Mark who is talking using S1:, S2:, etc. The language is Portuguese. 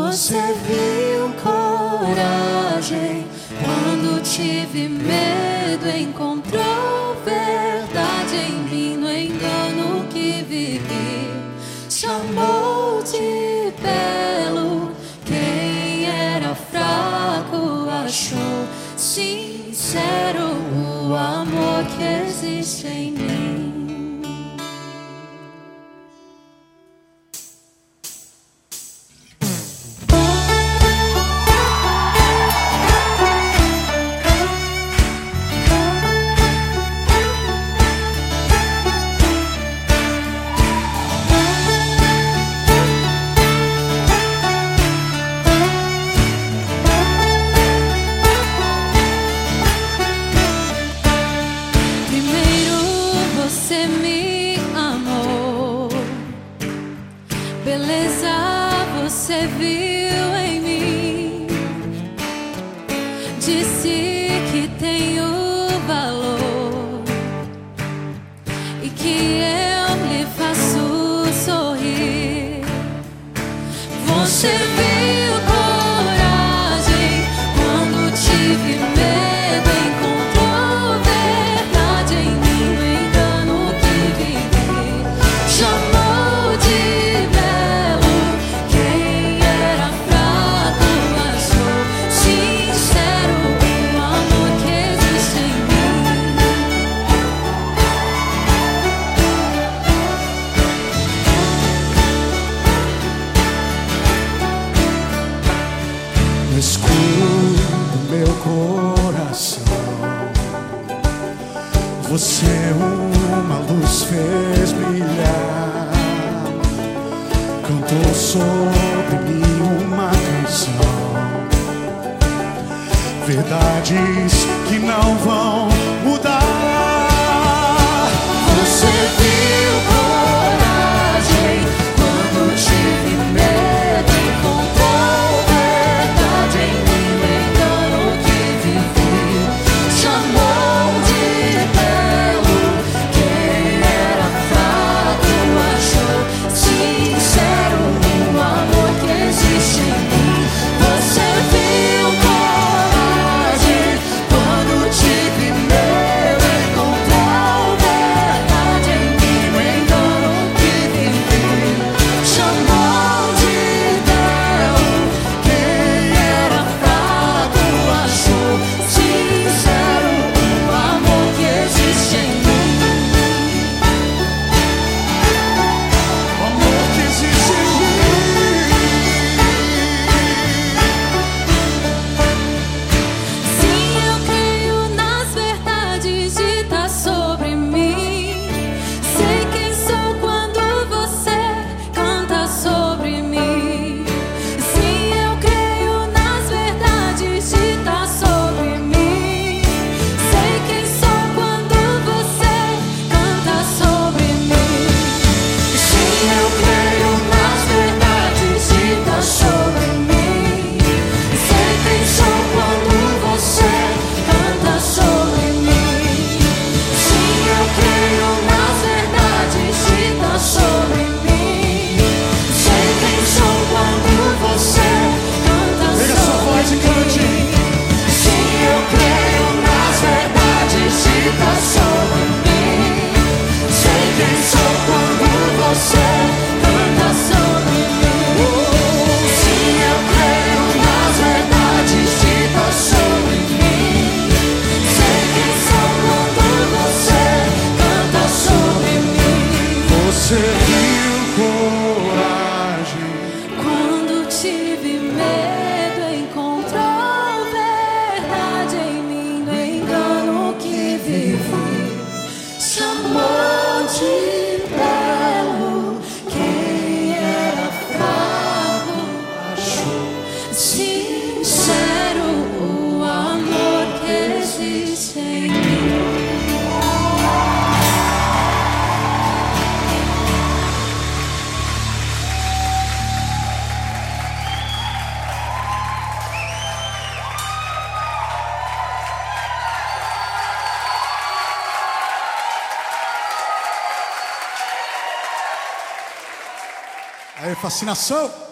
S1: Você viu coragem quando tive medo, encontrou verdade em mim no engano que vivi. Chamou de belo quem era fraco, achou sincero o amor que existe em mim. Você me amou, beleza você viu em mim, disse que tenho valor e que eu lhe faço sorrir. Você viu coragem quando tive medo, encontrou verdade em mim.
S2: No escuro do meu coração, você uma luz fez brilhar. Cantou sobre mim uma canção, verdades que não vão mudar. Você viu coragem quando tive medo, encontrou verdade em mim no engano que vivi. Chamou de belo quem era fraco, achou sincero o amor que existe em mim. Você viu coragem quando tive medo, encontrou verdade em mim no engano que vivi. Chamou de belo quem era fraco, achou sincero o amor que existe em mim. O amor que existe em mim.
S1: Sim, eu creio nas verdades ditas sobre mim. Sei quem sou quando você canta sobre mim. Sim, eu creio nas verdades ditas sobre mim. Sei quem sou quando você canta sobre mim. Sim, eu creio nas verdades ditas sobre mim. Sei quem sou quando você canta sobre mim. Sim, eu creio nas verdades ditas sobre mim. Sei quem sou quando você canta
S2: Pega sua voz e
S1: sobre
S2: cante.
S1: mim. Sim, eu creio nas verdades ditas sobre mim. Sei quem sou quando você canta sobre mim. Sim, eu creio nas verdades ditas sobre mim. Sei quem sou quando você canta sobre mim.
S2: Você viu coragem
S1: Quando tive medo, encontrou verdade em mim no engano que vivi. Chamou de belo quem era fraco, achou sincero o amor que existe em mim.
S2: Aí, fascinação.